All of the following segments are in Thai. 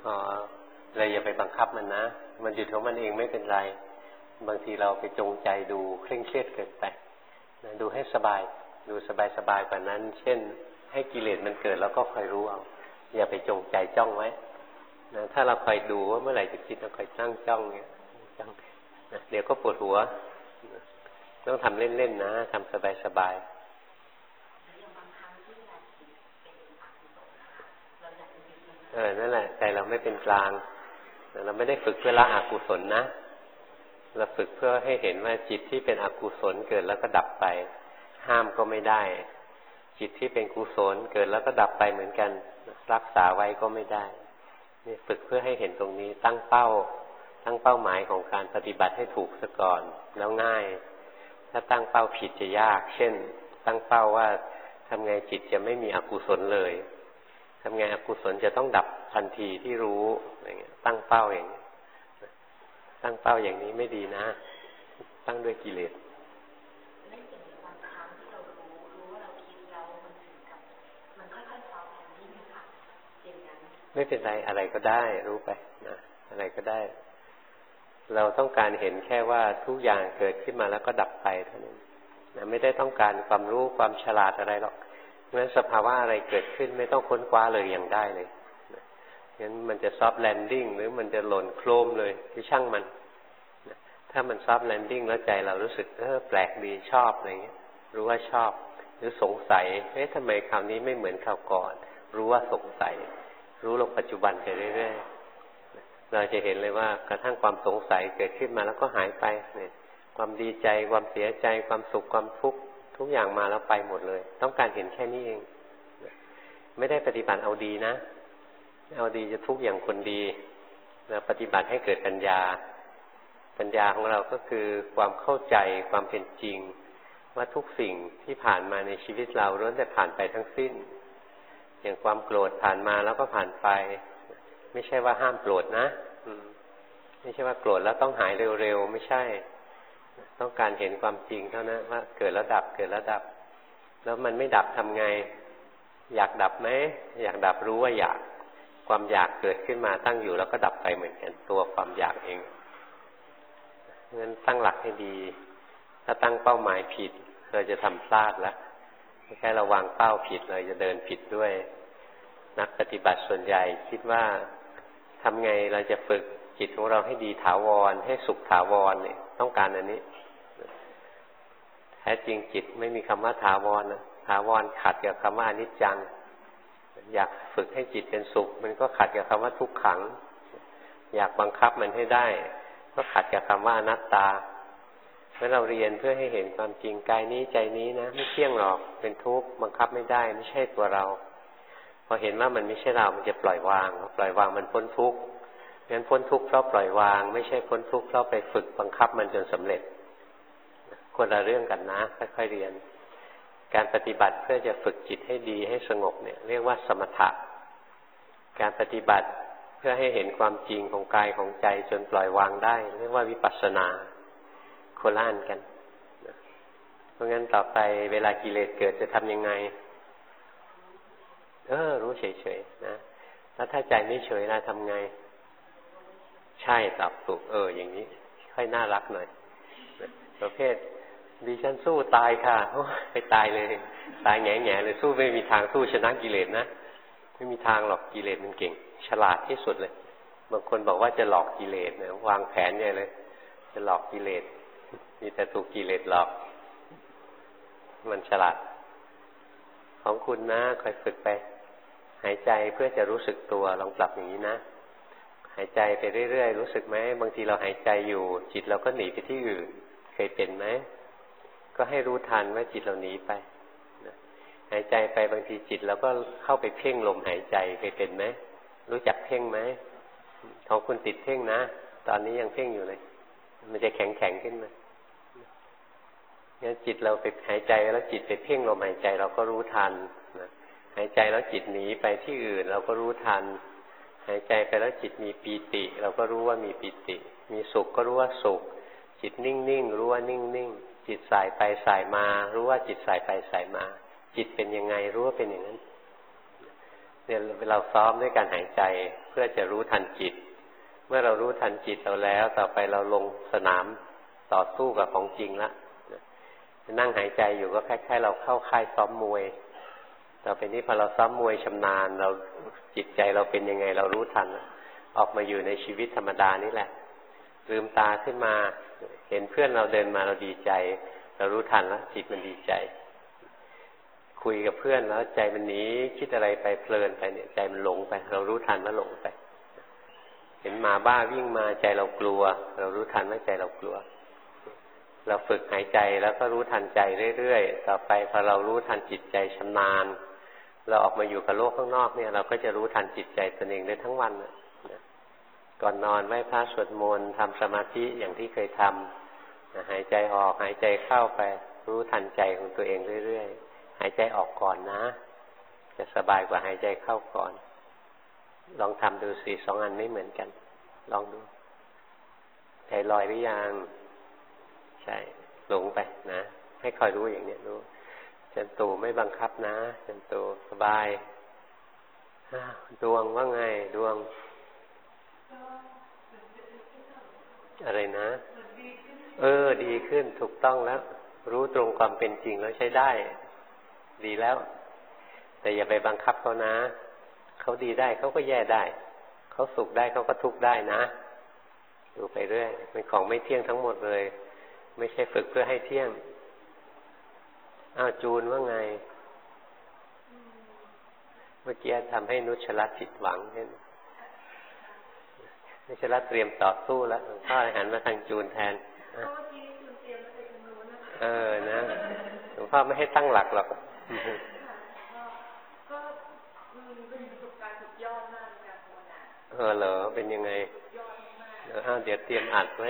อ๋อเราอย่าไปบังคับมันนะมันหยุดของมันเองไม่เป็นไรบางทีเราไปจงใจดูเคร่งเครียดเกินไปนะดูให้สบายดูสบายกว่านั้นเช่นให้กิเลสมันเกิดแล้วก็คอยรู้เอาอย่าไปจงใจจ้องไว้นะถ้าเราคอยดูว่าเมื่อไหร่จะคิดเราคอยตั้งจ้องเนี่ยจ้องนะเดี๋ยวก็ปวดหัวต้องทำเล่นๆนะทำสบายนั่นแหละใจเราไม่เป็นกลางเราไม่ได้ฝึกเพื่อละอกุศลนะเราฝึกเพื่อให้เห็นว่าจิตที่เป็นอกุศลเกิดแล้วก็ดับไปห้ามก็ไม่ได้จิตที่เป็นกุศลเกิดแล้วก็ดับไปเหมือนกันรักษาไว้ก็ไม่ได้นี่ฝึกเพื่อให้เห็นตรงนี้ตั้งเป้าหมายของการปฏิบัติให้ถูกซะก่อนแล้วง่ายถ้าตั้งเป้าผิดจะยากเช่นตั้งเป้าว่าทำไงจิตจะไม่มีอกุศลเลยทำไงอกุศลจะต้องดับทันทีที่รู้อะไรเงี้ยตั้งเป้าอย่างนี้ตั้งเป้าอย่างนี้ไม่ดีนะตั้งด้วยกิเลสไม่เป็นไรอะไรก็ได้รู้ไปนะอะไรก็ได้เราต้องการเห็นแค่ว่าทุกอย่างเกิดขึ้นมาแล้วก็ดับไปเท่านั้นนะไม่ได้ต้องการความรู้ความฉลาดอะไรหรอกงั้นสภาวะอะไรเกิดขึ้นไม่ต้องค้นคว้าเลยอย่างได้เลยงั้นมันจะซอฟต์แลนดิ้งหรือมันจะหล่นโครมเลยที่ช่างมันถ้ามันซอฟต์แลนดิ้งแล้วใจเรารู้สึกแปลกดีชอบอะไรเงี้ยรู้ว่าชอบหรือสงสัยทำไมคราวนี้ไม่เหมือนคราวก่อนรู้ว่าสงสัยรู้ลงปัจจุบันไปเรื่อยๆเราจะเห็นเลยว่ากระทั่งความสงสัยเกิดขึ้นมาแล้วก็หายไปเนี่ยความดีใจความเสียใจความสุขความทุกข์ทุกอย่างมาแล้วไปหมดเลยต้องการเห็นแค่นี้เองไม่ได้ปฏิบัติเอาดีนะเอาดีจะทุกข์อย่างคนดีเราปฏิบัติให้เกิดปัญญาของเราก็คือความเข้าใจความเป็นจริงว่าทุกสิ่งที่ผ่านมาในชีวิตเราล้วนแต่ผ่านไปทั้งสิ้นอย่างความโกรธผ่านมาแล้วก็ผ่านไปไม่ใช่ว่าห้ามโกรธนะไม่ใช่ว่าโกรธแล้วต้องหายเร็วๆไม่ใช่ต้องการเห็นความจริงเท่านั้นว่าเกิดแล้วดับเกิดแล้วดับแล้วมันไม่ดับทำไงอยากดับไหมอยากดับรู้ว่าอยากความอยากเกิดขึ้นมาตั้งอยู่แล้วก็ดับไปเหมือนกันตัวความอยากเองงั้นตั้งหลักให้ดีถ้าตั้งเป้าหมายผิดเราจะทำพลาดแล้วแค่เราวางเป้าผิดเราจะเดินผิดด้วยนักปฏิบัติส่วนใหญ่คิดว่าทำไงเราจะฝึกจิตของเราให้ดีถาวรให้สุขถาวรเนี่ยต้องการอันนี้แท้จริงจิตไม่มีคำว่าถาวรนะถาวรขัดกับคำว่าอนิจจังอยากฝึกให้จิตเป็นสุขมันก็ขัดกับคำว่าทุกขังอยากบังคับมันให้ได้ก็ขัดกับคำว่าอนัตตาเมื่อเราเรียนเพื่อให้เห็นความจริงกายนี้ใจนี้นะไม่เที่ยงหรอกเป็นทุกข์บังคับไม่ได้ไม่ใช่ตัวเราพอเห็นว่ามันไม่ใช่เรามันจะปล่อยวางมันพ้นทุกข์งั้นพ้นทุกข์เพราะปล่อยวางไม่ใช่พ้นทุกข์เพราะไปฝึกบังคับมันจนสำเร็จคนละเรื่องกันนะค่อยๆเรียนการปฏิบัติเพื่อจะฝึกจิตให้ดีให้สงบเนี่ยเรียกว่าสมถะการปฏิบัติเพื่อให้เห็นความจริงของกายของใจจนปล่อยวางได้เรียกว่าวิปัสสนาโคละอันกันเพราะงั้นต่อไปเวลากิเลสเกิดจะทำยังไงรู้เฉยๆนะแล้วถ้าใจไม่เฉยล่ะทำไงใช่ตอบถูกอย่างนี้ค่อยน่ารักหน่อยประเภทดิฉันสู้ตายค่ะไปตายเลยตายแง่ๆเลยสู้ไม่มีทางสู้ชนะกิเลสนะไม่มีทางหรอกกิเลสมันเก่งฉลาดที่สุดเลยบางคนบอกว่าจะหลอกกิเลสนะวางแผนใหญ่เลยจะหลอกกิเลสมีแต่ถูกกิเลสหลอกมันฉลาดของคุณนะคอยฝึกไปหายใจเพื่อจะรู้สึกตัวลองปรับอย่างนี้นะหายใจไปเรื่อยๆรู้สึกไหมบางทีเราหายใจอยู่จิตเราก็หนีไปที่อื่นเคยเป็นไหมก็ให้รู้ทันว่าจิตเราหนีไปหายใจไปบางทีจิตเราก็เข้าไปเพ่งลมหายใจเคยเป็นไหมรู้จักเพ่งไหมของคุณติดเพ่งนะตอนนี้ยังเพ่งอยู่เลยมันจะแข็งขึ้นมางั้นจิตเราไปหายใจแล้วจิตไปเพ่งลมหายใจเราก็รู้ทันนะหายใจแล้วจิตหนีไปที่อื่นเราก็รู้ทันหายใจไปแล้วจิตมีปีติเราก็รู้ว่ามีปีติมีสุขก็รู้ว่าสุขจิตนิ่งๆรู้ว่านิ่งๆจิตสายไปสายมารู้ว่าจิตสายไปสายมาจิตเป็นยังไงรู้ว่าเป็นอย่างนั้นเนี่ยเราซ้อมด้วยการหายใจเพื่อจะรู้ทันจิตเมื่อเรารู้ทันจิตเราแล้วต่อไปเราลงสนามต่อสู้กับของจริงละนั่งหายใจอยู่ก็คล้ายๆเราเข้าค่ายซ้อมมวยต่อไปนี้พอเราซ้อมมวยชำนาญเราจิตใจเราเป็นยังไงเรารู้ทันออกมาอยู่ในชีวิตธรรมดานี่แหละลืมตาขึ้นมาเห็นเพื่อนเราเดินมาเราดีใจเรารู้ทันแล้วจิตมันดีใจคุยกับเพื่อนแล้วใจมันหนีคิดอะไรไปเพลินไปเนี่ยใจมันหลงไปเรารู้ทันว่าหลงไปเห็นหมาบ้าวิ่งมาใจเรากลัวเรารู้ทันว่าใจเรากลัวเราฝึกหายใจแล้วก็รู้ทันใจเรื่อยๆต่อไปพอเรารู้ทันจิตใจชำนาญเราออกมาอยู่กับโลกข้างนอกเนี่ยเราก็จะรู้ทันจิตใจตนเองได้ทั้งวันก่อนนอนไหว้พระสวดมนต์ทำสมาธิอย่างที่เคยทำหายใจออกหายใจเข้าไปรู้ทันใจของตัวเองเรื่อยๆหายใจออกก่อนนะจะสบายกว่าหายใจเข้าก่อนลองทำดูสิ2 อันไม่เหมือนกันลองดูใจลอยหรือยังใช่หลงไปนะให้คอยรู้อย่างนี้รู้จันตูไม่บังคับนะจันตูสบายดวงว่าไงดวงอะไรนะดีขึ้นถูกต้องแล้วรู้ตรงความเป็นจริงแล้วใช้ได้ดีแล้วแต่อย่าไปบังคับเขานะเขาดีได้เขาก็แย่ได้เขาสุขได้เขาก็ทุกข์ได้นะดูไปเรื่อยเป็นของไม่เที่ยงทั้งหมดเลยไม่ใช่ฝึกเพื่อให้เที่ยงจูนว่าไงเมื่อกี้ทำให้นุชรัตน์ผิดหวังเห็นนุชรัตน์เตรียมต่อสู้แล้วหลวงพ่อหันมาทางจูนแทนนะหลวงพ่อไม่ให้ตั้งหลักหรอกก็เป็นประสบการณ์สุดยอดมากในการภาวนาเหรอเป็นยังไงเดี๋ยวเตรียมอัดไว้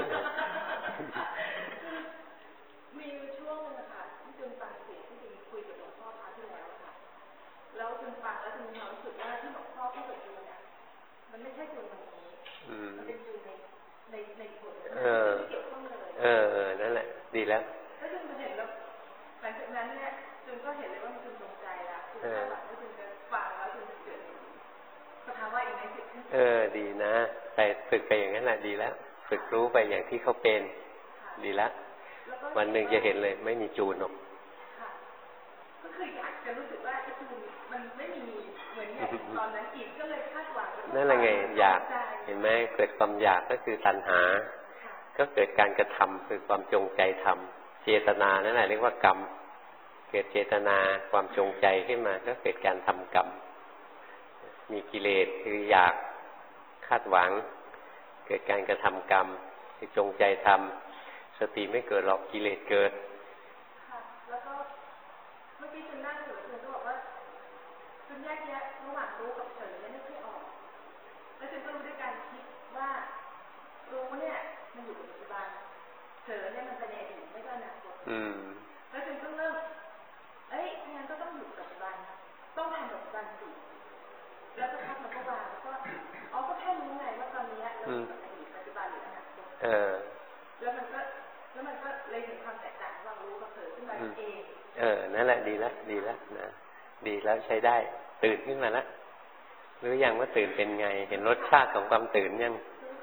มีช่วงนึงค่ะที่จุนฟังเสียงที่จุนคุยกับหลวงพ่อครั้งที่แล้วค่ะแล้วจุนฟังแล้วจุนมีความรู้สึกว่าที่หลวงพ่อพูดกับจุนเนี่ยมันไม่ใช่จุนตรงนี้มันเป็นจุนในผลที่เกี่ยวข้องเลยนั่นแหละดีแล้วแล้วจุนเห็นแล้วหลังจากนั้นเนี่ยจุนก็เห็นเลยว่าจุนตรงใจละจุนคาดหวังว่าจุนจะฟังแล้วจุนจะเกิดสภาวะอีกในจิตขึ้นดีนะไปฝึกไปอย่างนั้นแหละดีแล้วฝึกรู้ไปอย่างที่เขาเป็นดีแล้ววันหนึ่งจะเห็นเลยไม่มีจูนหรอกก็คืออยากจะรู้สึกว่าจูนมันไม่มีเหมือนอย่างตอนนั้นอีกก็เลยคาดหวังนั่นแหละไงอยากเห็นไหมเกิดความอยากก็คือตัณหาก็เกิดการกระทำคือความจงใจทำเจตนานั่นแหละเรียกว่ากรรมเกิดเจตนาความจงใจขึ้นมาก็เกิดการทำกรรมมีกิเลสคืออยากคาดหวังเกิดการกระทำกรรมคือจงใจทำสติไม่เกิดหรอกกิเลสเกิดค่ะแล้วก็เมื่อกี้คุณนั่งอยู่คุณก็บอกว่าคุณแยกแยะระหว่างรู้กับเฉยไม่ค่อยออกแล้วคุณก็รู้ด้วยการคิดว่ารู้เนี่ยมันอยู่กับปัจจุบันเฉยเนี่ยมันเป็นในอดีตไม่ก็อนาคตแล้วคุณก็เริ่มงั้นก็ต้องอยู่กับปัจจุบันต้องทำปัจจุบันสิแล้วก็พักมันก็วางแล้วก็ก็แค่รู้ไงว่าตอนนี้เราอยู่กับอดีตปัจจุบันหรืออนาคตแล้วมันก็เลยเห็นความแตกต่างระหว่างรู้กับเผลอขึ้นมาเองนั่นแหละดีแล้วนะดีแล้วใช้ได้ตื่นขึ้นมาแล้วรู้ยังว่าตื่นเป็นไงเห็นรสชาติของความตื่นยัง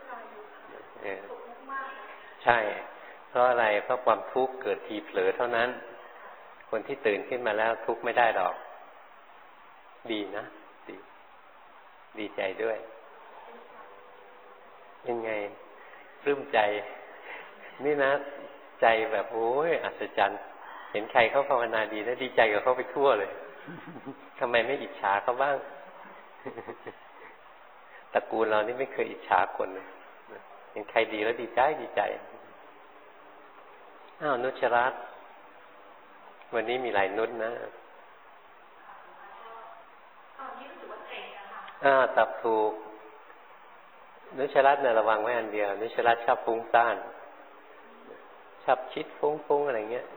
ใช่เพราะอะไรเพราะความทุกข์เกิดทีเผลอเท่านั้นคนที่ตื่นขึ้นมาแล้วทุกข์ไม่ได้หรอกดีนะดีใจด้วยยังไงปลื้มใจนี่นะใจแบบโอ้ยอัศจรรย์เห็นใครเขาภาวนาดีนะดีใจกับเขาไปทั่วเลยทำไมไม่อิจฉาเขาบ้างตระกูลเรานี่ไม่เคยอิจฉาคนเลยเห็นใครดีแล้วดีใจนุชรัตน์วันนี้มีหลายนุชนะตับถูกนุชรัตน์เนี่ยระวังไว้อันเดียวนุชรัตน์ชอบฟุ้งซ่านชอบคิดฟุ้งอะไรเงี้ย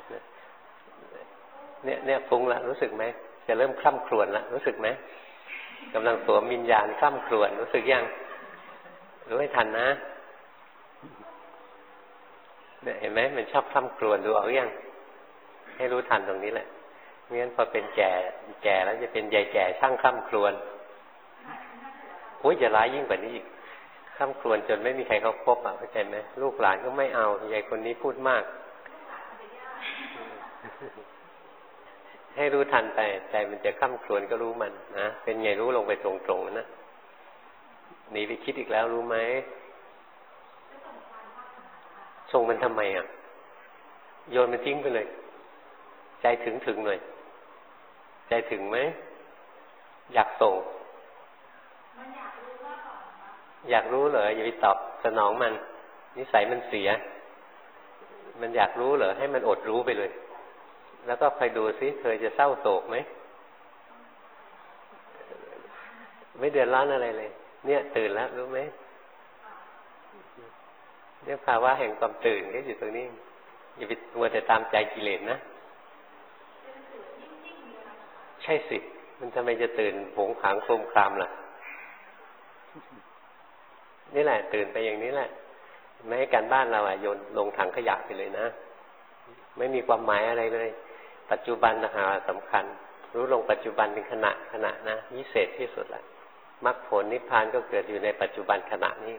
เนี่ยฟุ้งละรู้สึกไหมจะเริ่มคล่ำครวญละรู้สึกไหมกำลังสวมวิญญาณคล่ำครวญรู้สึกยังรู้ให้ทันนะเนี่ยเห็นไหมมันชอบคล่ำครวญดูเอายังให้รู้ทันตรงนี้แหละไม่งั้นพอเป็นแก่แล้วจะเป็นยายแก่ช่างคร่ำครวญโอ้ยจะร้ายยิ่งกว่านี้อีกคร่ำครวญจนไม่มีใครเขาพบเข้าใจไหมลูกหลานก็ไม่เอายายคนนี้พูดมากให้รู้ทันไปใจมันจะคร่ำครวญก็รู้มันนะเป็นไงรู้ลงไปตรงๆนะหนีไปคิดอีกแล้วรู้ไหมส่งมันทำไมโยนมันทิ้งไปเลยใจถึงหน่อยใจถึงไหมอยากส่งอยากรู้เหรออย่าไปตอบสนองมันนิสัยมันเสียมันอยากรู้เหรอให้มันอดรู้ไปเลยแล้วก็คอยดูซิเธอจะเศร้าโศกไหมไม่เดือดร้อนอะไรเลยเนี่ยตื่นแล้วรู้ไหมเนี่ยภาวะแห่งความตื่นก็อยู่ตรงนี้อย่าไปมัวแต่ตามใจกิเลสนะใช่สิมันทำไมจะตื่นผงผางโครมครามล่ะนี่แหละตื่นไปอย่างนี้แหละไม่ให้การบ้านเราโยนลงถังขยะไปเลยนะไม่มีความหมายอะไรเลยปัจจุบันนะฮะสำคัญรู้ลงปัจจุบันเป็นขณะนะวิเศษที่สุดแหละมรรคผลนิพพานก็เกิดอยู่ในปัจจุบันขณะนี้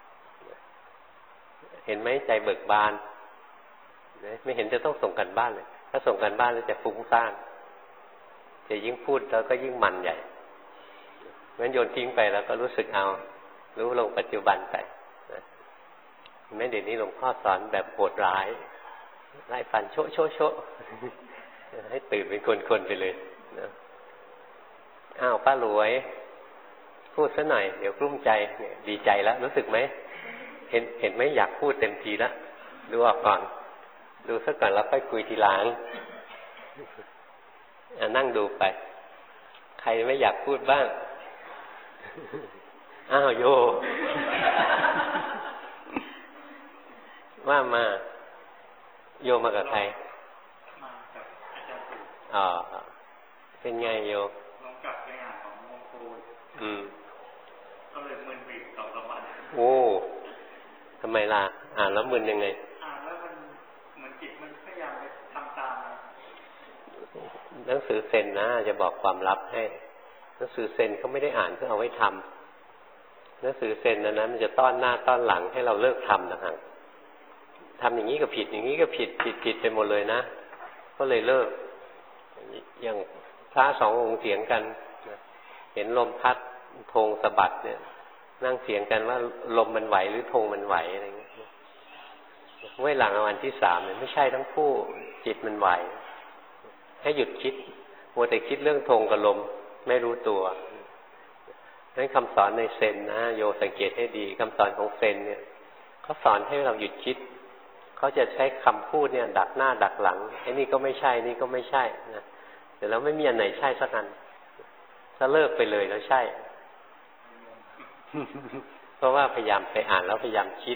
เห็นไหมใจเบิกบานไม่เห็นจะต้องส่งกันบ้านเลยถ้าส่งกันบ้านแล้วจะฟุ้งซ่านจะยิ่งพูดแล้วก็ยิ่งมันใหญ่งั้นโยนทิ้งไปแล้วก็รู้สึกเอารู้ลงปัจจุบันไปไม่เดี๋ยวนี้หลวงพ่อสอนแบบโหดร้ายไล่ฟันโชะให้ตื่นเป็นคนไปเลยนะอ้าวป้ารวยพูดซะหน่อยเดี๋ยวกลุ้มใจเนี่ยดีใจแล้วรู้สึกไหมเห็นไหมอยากพูดเต็มทีแล้วดูออกก่อนดูซะก่อนแล้วค่อยคุยทีหลังนั่งดูไปใครไม่อยากพูดบ้างอ้าวโยว่ามาโยมากับใครมากับอาจารย์ปู่เป็นไงโยน้องกลับไปงานของมงคลก็เลยมึนไปอีก2-3 วันโอ้ทำไมล่ะแล้วมึนยังไงแล้วมันเหมือนจิตมันพยายามไปทำตามหนังสือเซนนะจะบอกความลับให้หนังสือเซนเขาไม่ได้อ่านเพื่อเอาไว้ทำหนังสือเซนนั้นมันจะต้อนหน้าต้อนหลังให้เราเลิกทำนะฮะทำอย่างนี้ก็ผิดอย่างนี้ก็ผิดไปหมดเลยนะก็เลยเลิกอย่างพระ2 องค์เถียงกันเห็นลมพัดธงสะบัดเนี่ยนั่งเถียงกันว่าลมมันไหวหรือธงมันไหวอะไรเงี้ยเมื่อหลังวันที่3เนี่ยไม่ใช่ทั้งคู่จิตมันไหวให้หยุดคิดมัวแต่คิดเรื่องธงกับลมไม่รู้ตัวนั้นคำสอนในเซนนะโยสังเกตให้ดีคำสอนของเซนเนี่ยเขาสอนให้เราหยุดคิดเขาจะใช้คำพูดเนี่ยดักหน้าดักหลังไอ้นี่ก็ไม่ใช่นี่ก็ไม่ใช่นะแต่แล้วไม่มีอันไหนใช่สักอันถ้าเลิกไปเลยแล้วใช่ เพราะว่าพยายามไปอ่านแล้วพยายามคิด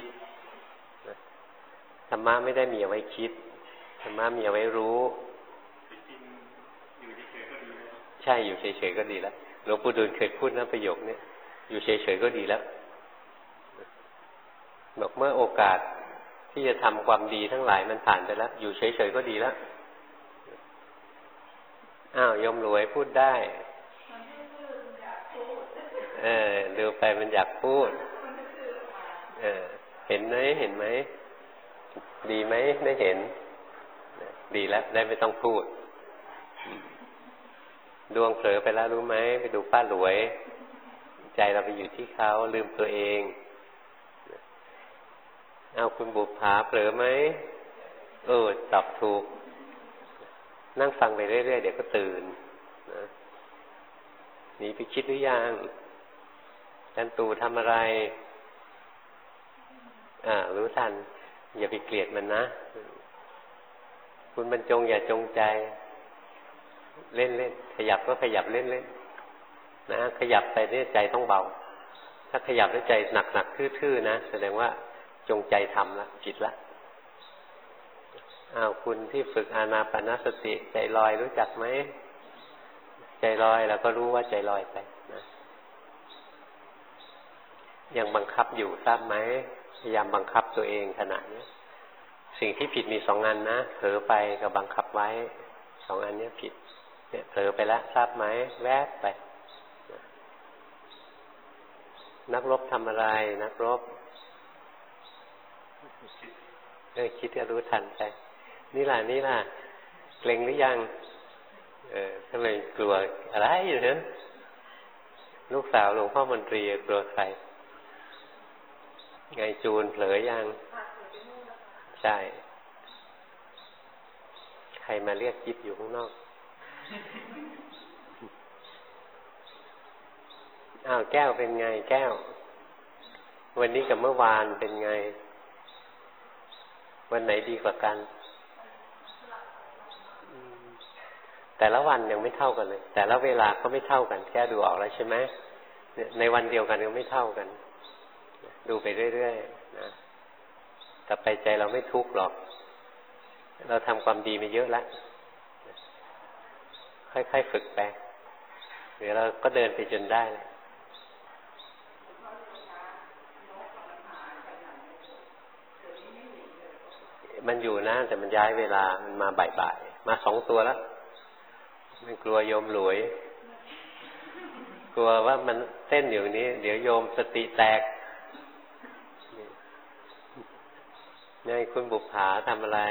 ธรรมะไม่ได้มีเอาไว้คิดธรรมะมีเอาไว้รู้ใช่อยู่เฉยๆก็ดีแล้วหลวงปู่ดูลเคยพูดนะประโยคนี้อยู่เฉยๆก็ดีแล้วบอกเมื่อโอกาสที่จะทำความดีทั้งหลายมันผ่านไปแล้วอยู่เฉยๆก็ดีแล้วยมรวยพูดได้ดูไปมันอยากพูดเห็นไหมดีไหมได้เห็นดีแล้วได้ไม่ต้องพูดดวงเผลอไปแล้วรู้ไหมไปดูป้ารวยใจเราไปอยู่ที่เขาลืมตัวเองคุณบุปผาเผลอไหมตอบถูกนั่งฟังไปเรื่อยๆเดี๋ยวก็ตื่นหนีไปคิดหรือยังจันตูทำอะไรรู้ทันอย่าไปเกลียดมันนะคุณบรรจงอย่าจงใจเล่นขยับก็ขยับเล่นนะขยับไปเนี่ยใจต้องเบาถ้าขยับแล้วใจหนักทื่อๆนะแสดงว่าจงใจทำละผิดละคุณที่ฝึกอานาปานสติใจลอยรู้จักไหมใจลอยแล้วก็รู้ว่าใจลอยไปนะยังบังคับอยู่ทราบไหมพยายามบังคับตัวเองขณะนี้สิ่งที่ผิดมี2 อันนะเผลอไปกับบังคับไว้สองอันนี้ผิดเนี่ยเผลอไปแล้วทราบไหมแวบไปนักรบทำอะไรนักรบคิดจะรู้ทันไปนี่ล่ะเกร็งหรือยังทำไมกลัวอะไรอยู่เนี่ยลูกสาวหลวงพ่อมนตรีกลัวใครไงจูนเผลอยังใช่ใครมาเรียกจิ๊บอยู่ข้างนอกอ้าวแก้วเป็นไงแก้ววันนี้กับเมื่อวานเป็นไงวันไหนดีกว่ากันแต่ละวันยังไม่เท่ากันเลยแต่ละเวลาก็ไม่เท่ากันแก้ดูออกแล้วใช่ไหมในวันเดียวกันก็ไม่เท่ากันดูไปเรื่อยๆนะแต่ไปใจเราไม่ทุกข์หรอกเราทำความดีมาเยอะแล้วค่อยๆฝึกไปเดี๋ยวเราก็เดินไปจนได้มันอยู่นะแต่มันย้ายเวลามันมาบ่ายๆมา2 ตัวแล้วมันกลัวโยมหลวยกลัวว่ามันเต้นอยู่นี้เดี๋ยวโยมสติแตกนี่คุณบุปผาทำอะไร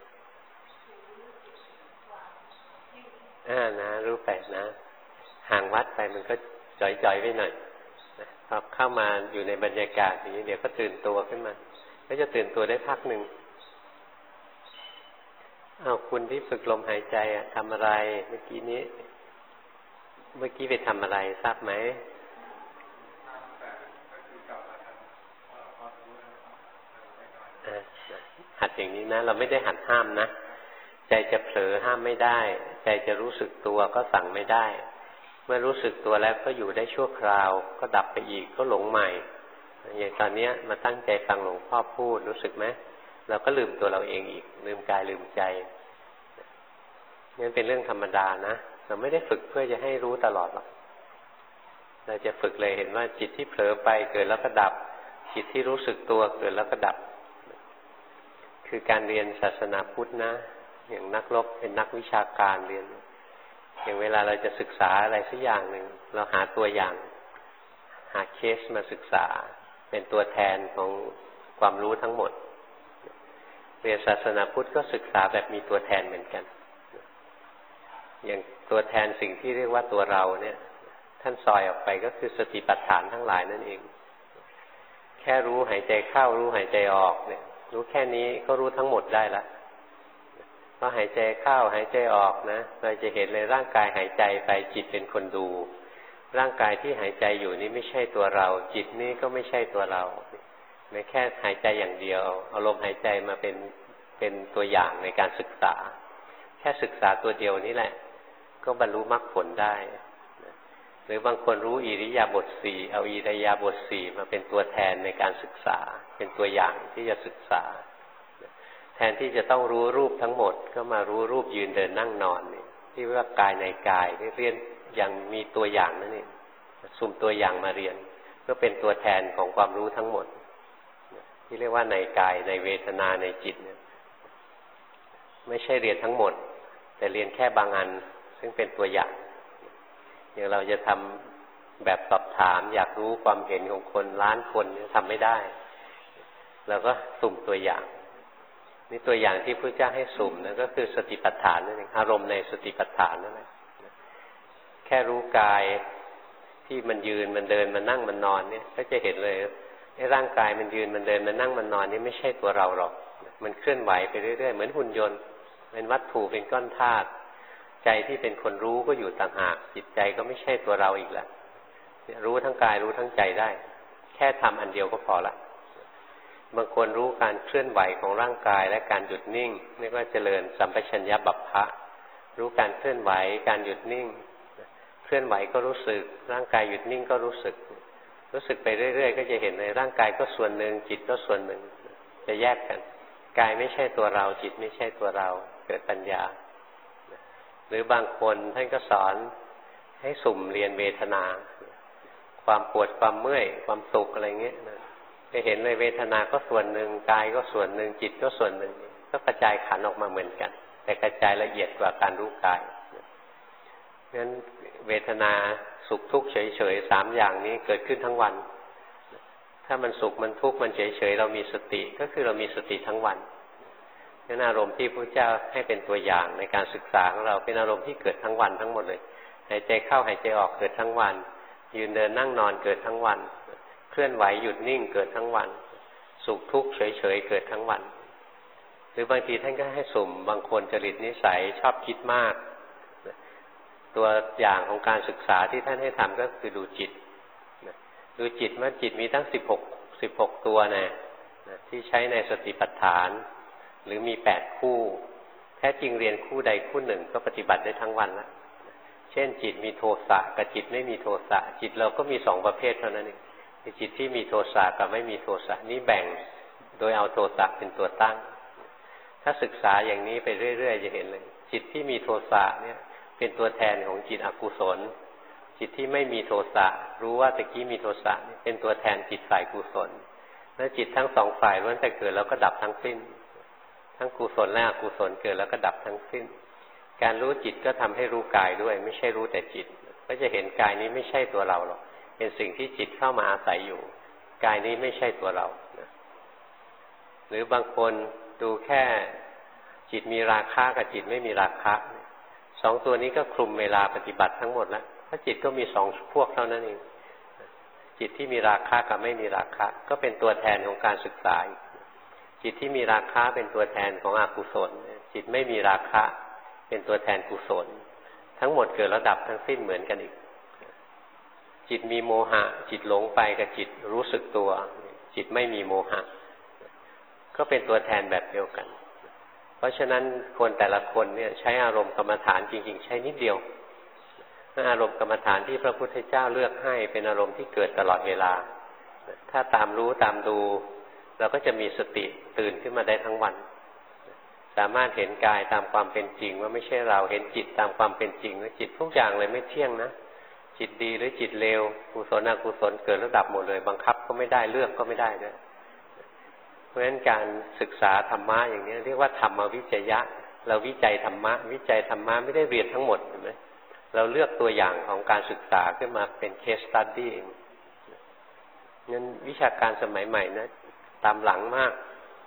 นะรู้ไปนะห่างวัดไปมันก็จ่อยๆไปหน่อยพอเข้ามาอยู่ในบรรยากาศอย่างนี้เดี๋ยวก็ตื่นตัวขึ้นมาก็จะตื่นตัวได้พักหนึ่งคุณที่ฝึกลมหายใจทำอะไรเมื่อกี้ไปทำอะไรทราบไหมหัดอย่างนี้นะเราไม่ได้หัดห้ามนะใจจะเผลอห้ามไม่ได้ใจจะรู้สึกตัวก็สั่งไม่ได้เมื่อรู้สึกตัวแล้วก็อยู่ได้ชั่วคราวก็ดับไปอีกก็หลงใหม่อย่างตอนนี้มาตั้งใจฟังหลวงพ่อพูดรู้สึกไหมเราก็ลืมตัวเราเองอีกลืมกายลืมใจนี่เป็นเรื่องธรรมดานะเราไม่ได้ฝึกเพื่อจะให้รู้ตลอดหรอกเราจะฝึกเลยเห็นว่าจิตที่เผลอไปเกิดแล้วก็ดับจิตที่รู้สึกตัวเกิดแล้วก็ดับคือการเรียนศาสนาพุทธนะอย่างนักรบเป็นนักวิชาการเรียนอย่างเวลาเราจะศึกษาอะไรสักอย่างหนึ่งเราหาตัวอย่างหาเคสมาศึกษาเป็นตัวแทนของความรู้ทั้งหมดเรียนศาสนาพุทธก็ศึกษาแบบมีตัวแทนเหมือนกันอย่างตัวแทนสิ่งที่เรียกว่าตัวเราเนี่ยท่านซอยออกไปก็คือสติปัฏฐานทั้งหลายนั่นเองแค่รู้หายใจเข้ารู้หายใจออกเนี่ยรู้แค่นี้ก็รู้ทั้งหมดได้ละพอหายใจเข้าหายใจออกนะเราจะเห็นเลยร่างกายหายใจไปจิตเป็นคนดูร่างกายที่หายใจอยู่นี้ไม่ใช่ตัวเราจิตนี้ก็ไม่ใช่ตัวเราไม่แค่หายใจอย่างเดียวเอาลมหายใจมาเป็นตัวอย่างในการศึกษาแค่ศึกษาตัวเดียวนี้แหละก็บรรลุมรรคผลได้หรือบางคนรู้อิริยาบถ4เอาอิริยาบถ4มาเป็นตัวแทนในการศึกษาเป็นตัวอย่างที่จะศึกษาแทนที่จะต้องรู้รูปทั้งหมดก็มารู้รูปยืนเดินนั่งนอนนี่ที่ว่ากายในกายที่เรียนอย่างมีตัวอย่างนั่นเองสุ่มตัวอย่างมาเรียนก็เป็นตัวแทนของความรู้ทั้งหมดที่เรียกว่าในกายในเวทนาในจิตเนี่ยไม่ใช่เรียนทั้งหมดแต่เรียนแค่บางอันซึ่งเป็นตัวอย่างอย่างเราจะทำแบบสอบถามอยากรู้ความเห็นของคนล้านคนทำไม่ได้เราก็สุ่มตัวอย่างนี่ตัวอย่างที่พระเจ้าให้สุ่มนั่นก็คือสติปัฏฐานนั่นเองอารมณ์ในสติปัฏฐานนั่นแหละแค่รู้กายที่มันยืนมันเดินมันนั่งมันนอนเนี่ยก็จะเห็นเลยไอ้ร่างกายมันยืนมันเดินมันนั่งมันนอนนี่ไม่ใช่ตัวเราหรอกมันเคลื่อนไหวไปเรื่อยๆเหมือนหุ่นยนต์เป็นวัตถุเป็นก้อนธาตุใจที่เป็นคนรู้ก็อยู่ต่างหากจิตใจก็ไม่ใช่ตัวเราอีกแล้วรู้ทั้งกายรู้ทั้งใจได้แค่ทำอันเดียวก็พอละบางคนรู้การเคลื่อนไหวของร่างกายและการหยุดนิ่งเรียกว่าเจริญสัมปชัญญะบัพพะรู้การเคลื่อนไหวการหยุดนิ่งเคลื่อนไหวก็รู้สึกร่างกายหยุดนิ่งก็รู้สึกไปเรื่อยๆก็จะเห็นในร่างกายก็ส่วนหนึ่งจิตก็ส่วนหนึ่งจะแยกกันกายไม่ใช่ตัวเราจิตไม่ใช่ตัวเราเกิดปัญญาหรือบางคนท่านก็สอนให้สุ่มเรียนเวทนาความปวดความเมื่อยความสุขอะไรเงี้ยนะจะเห็นเลยเวทนาก็ส่วนหนึ่งกายก็ส่วนหนึ่งจิตก็ส่วนหนึ่งก็กระจายขันออกมาเหมือนกันแต่แต่กระจายละเอียดกว่าการรู้กายงั้นเวทนาสุขทุกข์เฉยๆ3อย่างนี้เกิดขึ้นทั้งวันถ้ามันสุขมันทุกข์มันเฉยๆเรามีสติก็คือเรามีสติทั้งวันงั้นอารมณ์ที่พระเจ้าให้เป็นตัวอย่างในการศึกษาของเราเป็นอารมณ์ที่เกิดทั้งวันทั้งหมดเลยหายใจเข้าหายใจออกเกิดทั้งวันยืนเดินนั่งนอนเกิดทั้งวันเคลื่อนไหวหยุดนิ่งเกิดทั้งวันสุขทุกข์เฉยๆเกิดทั้งวันหรือบางทีท่านก็ให้สุ่มบางคนจริตนิสัยชอบคิดมากตัวอย่างของการศึกษาที่ท่านให้ทำก็คือดูจิตดูจิตว่าจิตมีตั้ง16ตัวนะที่ใช้ในสติปัฏฐานหรือมี8คู่แท้จริงเรียนคู่ใดคู่หนึ่งก็ปฏิบัติได้ทั้งวันละเช่นจิตมีโทสะกับจิตไม่มีโทสะจิตเราก็มี2ประเภทเท่านั้นเองจิตที่มีโทสะกับไม่มีโทสะนี่แบ่งโดยเอาโทสะเป็นตัวตั้งถ้าศึกษาอย่างนี้ไปเรื่อยๆจะเห็นเลยจิตที่มีโทสะเนี่ยเป็นตัวแทนของจิตอกุศลจิตที่ไม่มีโทสะรู้ว่าตะกี้มีโทสะเป็นตัวแทนจิตฝ่ายกุศลและจิตทั้งสองฝ่ายล้วนแต่เกิดแล้วก็ดับทั้งสิ้นทั้งกุศลและอกุศลเกิดแล้วก็ดับทั้งสิ้นการรู้จิตก็ทำให้รู้กายด้วยไม่ใช่รู้แต่จิตก็จะเห็นกายนี้ไม่ใช่ตัวเราหรอกเป็นสิ่งที่จิตเข้ามาอาศัยอยู่กายนี้ไม่ใช่ตัวเราหรือบางคนดูแค่จิตมีราคะกับจิตไม่มีราคะ2ตัวนี้ก็คลุมเวลาปฏิบัติทั้งหมดแล้วเพราะจิตก็มี2พวกเท่านั้นเองจิตที่มีราคะกับไม่มีราคะก็เป็นตัวแทนของการศึกษาจิตที่มีราคะเป็นตัวแทนของอกุศลจิตไม่มีราคะเป็นตัวแทนกุศลทั้งหมดเกิดระดับทั้งสิ้นเหมือนกันอีกจิตมีโมหะจิตหลงไปกับจิตรู้สึกตัวจิตไม่มีโมหะก็เป็นตัวแทนแบบเดียวกันเพราะฉะนั้นคนแต่ละคนเนี่ยใช้อารมณ์กรรมฐานจริงๆใช้นิดเดียวอารมณ์กรรมฐานที่พระพุทธเจ้าเลือกให้เป็นอารมณ์ที่เกิดตลอดเวลาถ้าตามรู้ตามดูเราก็จะมีสติตื่นขึ้นมาได้ทั้งวันสามารถเห็นกายตามความเป็นจริงว่าไม่ใช่เราเห็นจิตตามความเป็นจริงว่าจิตทุกอย่างเลยไม่เที่ยงนะจิตดีหรือจิตเลวกุศลอกุศลเกิดระดับหมดเลยบังคับก็ไม่ได้เลือกก็ไม่ได้ด้วยเพราะฉะนั้นการศึกษาธรรมะอย่างนี้เรียกว่าธรรมวิจยะเราวิจัยธรรมะวิจัยธรรมะไม่ได้เรียนทั้งหมดเห็นไหมเราเลือกตัวอย่างของการศึกษาขึ้นมาเป็นเคสสตัดดี้เองงั้นวิชาการสมัยใหม่นะตามหลังมาก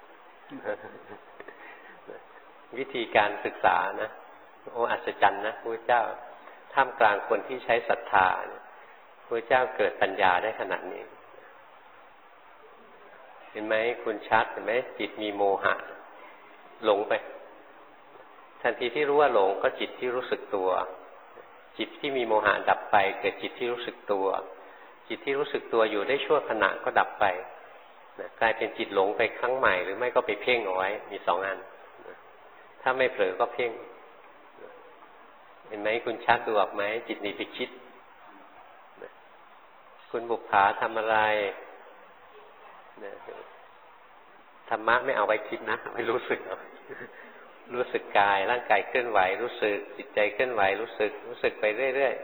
วิธีการศึกษานะโอ้อัศจรรย์นะพระเจ้าท่ามกลางคนที่ใช้ศรัทธาพระเจ้าเกิดปัญญาได้ขนาดนี้เห็นไหมคุณชัดเห็นไหมจิตมีโมหะหลงไปทันทีที่รู้ว่าหลงก็จิตที่รู้สึกตัวจิตที่มีโมหะดับไปเกิดจิตที่รู้สึกตัวจิตที่รู้สึกตัวอยู่ได้ชั่วขณะก็ดับไปกลายเป็นจิตหลงไปครั้งใหม่หรือไม่ก็ไปเพ่งเอาไว้มี2 อันถ้าไม่เผลอก็เพ่งเห็นไหมคุณชัดดูออกไหมจิตหนีไปคิดคุณบุปผาทำอะไรธรรมะไม่เอาไว้คิดนะไม่รู้สึกรู้สึกกายร่างกายเคลื่อนไหวรู้สึกจิตใจเคลื่อนไหวรู้สึกไปเรื่อย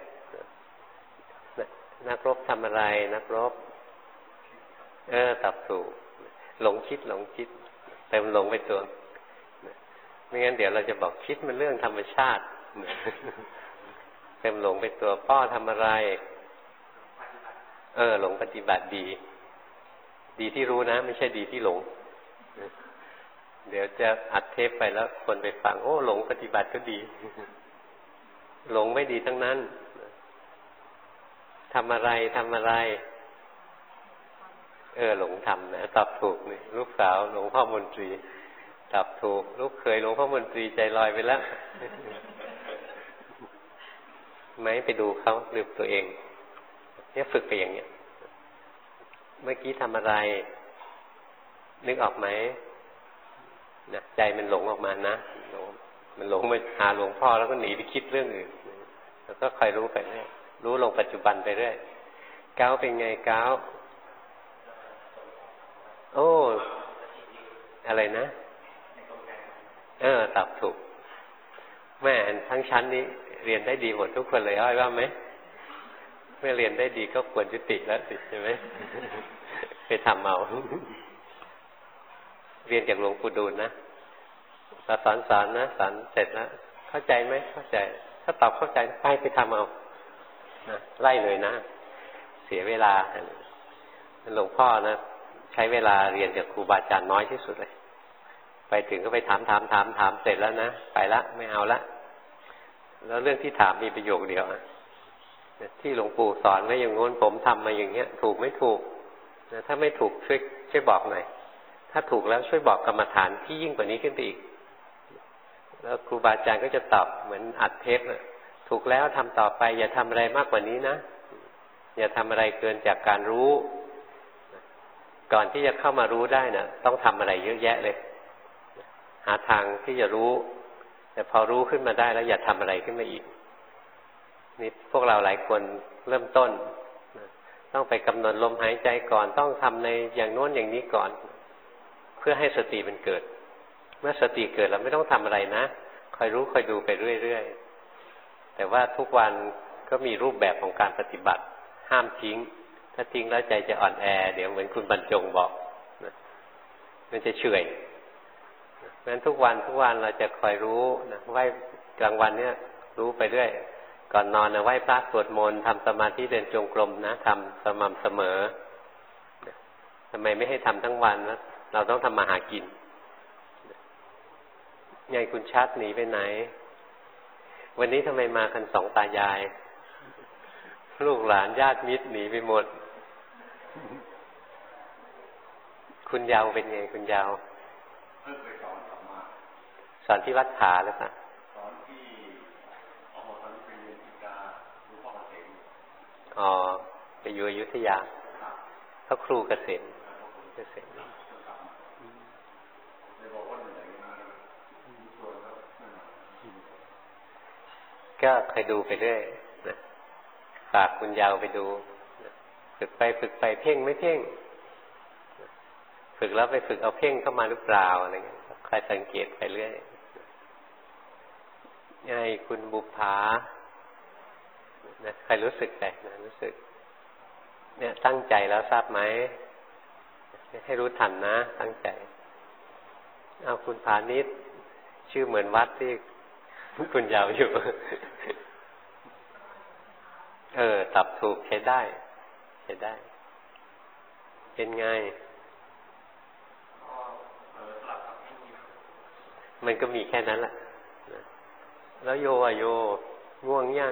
ๆนักรบทำอะไรนักรบตอบถูกหลงคิดแต่มันหลงไปตัวไม่งั้นเดี๋ยวเราจะบอกคิดมันเรื่องธรรมชาติเต็มหลงไปตัวพ่อทำอะไรหลงปฏิบัติดีที่รู้นะไม่ใช่ดีที่หลงเดี๋ยวจะอัดเทปไปแล้วคนไปฟังโอ้หลงปฏิบัติก็ดีหลงไม่ดีทั้งนั้นทำอะไรหลงทำนะตอบถูกนี่ลูกสาวหลวงพ่อมนตรีตอบถูกลูกเขยหลวงพ่อมนตรีใจลอยไปแล้วไม่ไปดูเขาลืมตัวเองเนี่ยฝึกไปอย่างเนี้ยเมื่อกี้ทำอะไรนึกออกไหมนะใจมันหลงออกมานะมันหลงไปหาหลวงพ่อแล้วก็หนีไปคิดเรื่องอื่นแล้วก็คอยรู้ไปเรื่อยรู้ลงปัจจุบันไปเรื่อยก้าวเป็นไงก้าวโอ้อะไรนะตอบถูกแม่ทั้งชั้นนี้เรียนได้ดีหมดทุกคนเลยอ้อยว่าไหมไม่เรียนได้ดีก็ควรยุติแล้วสิใช่ไหมไปทำเอาเรียนจากหลวงปู่ดูลนะเราสอนนะสอนเสร็จแล้วเข้าใจไหมเข้าใจถ้าตอบเข้าใจไปทำเอานะไล่เลยนะเสียเวลาหลวงพ่อนะใช้เวลาเรียนจากครูบาอาจารย์น้อยที่สุดเลยไปถึงก็ไปถามเสร็จแล้วนะไปละไม่เอาละแล้วเรื่องที่ถามมีประโยคเดียวที่หลวงปู่สอนไว้อย่างงู้นผมทำมาอย่างเงี้ยถูกไม่ถูกนะถ้าไม่ถูกช่วยบอกหน่อยถ้าถูกแล้วช่วยบอกกรรมฐานที่ยิ่งกว่านี้ขึ้นไปอีกแล้วครูบาอาจารย์ก็จะตอบเหมือนอัดเทปนะถูกแล้วทำต่อไปอย่าทำอะไรมากกว่านี้นะอย่าทำอะไรเกินจากการรู้ก่อนที่จะเข้ามารู้ได้นะต้องทำอะไรเยอะแยะเลยหาทางที่จะรู้แต่พอรู้ขึ้นมาได้แล้วอย่าทำอะไรขึ้นมาอีกนี่พวกเราหลายคนเริ่มต้นต้องไปกำหนดลมหายใจก่อนต้องทำในอย่างโน้นอย่างนี้ก่อนเพื่อให้สติมันเกิดเมื่อสติเกิดเราไม่ต้องทำอะไรนะคอยรู้คอยดูไปเรื่อยๆแต่ว่าทุกวันก็มีรูปแบบของการปฏิบัติห้ามทิ้งถ้าทิ้งแล้วใจจะอ่อนแอเดี๋ยวเหมือนคุณบรรจงบอกมันจะเฉื่อยเพราะฉะนั้นทุกวันเราจะคอยรู้นะไหว้กลางวันเนี่ยรู้ไปเรื่อยก่อนนอนนะไหว้พระสวดมนต์ทำสมาธิเดินจงกรมนะทำสม่ำเสมอทำไมไม่ให้ทำทั้งวันนะเราต้องทำมาหากินไงคุณชัดหนีไปไหนวันนี้ทำไมมากันสองตายายลูกหลานญาติมิตรหนีไปหมดคุณยาวเป็นไงคุณยาวเพิ่งไปสอนธรรมะสอนที่วัดผาหรือเปล่าสอนที่ตอนที่ไปเรียนที่กาหลวงพ่อเกษมไปอยู่อยุธยาเขาครูเกษมก็เคยดูไปเรื่อยนะฝากคุณยาวไปดูฝึกไปเพ่งไม่เพ่งฝึกแล้วไปฝึกเอาเพ่งเข้ามาหรือเปล่าอะไรเงี้ยคอยสังเกตไปเรื่อยไงคุณบุภานะใครรู้สึกไหมนะรู้สึกเนี่ยตั้งใจแล้วทราบไหมให้รู้ทันนะตั้งใจเอาคุณพานิชชื่อเหมือนวัดที่คุณยาวอยู่ตอบถูกใช้ได้เป็นไงมันก็มีแค่นั้นแหละแล้วโยง่วงยัง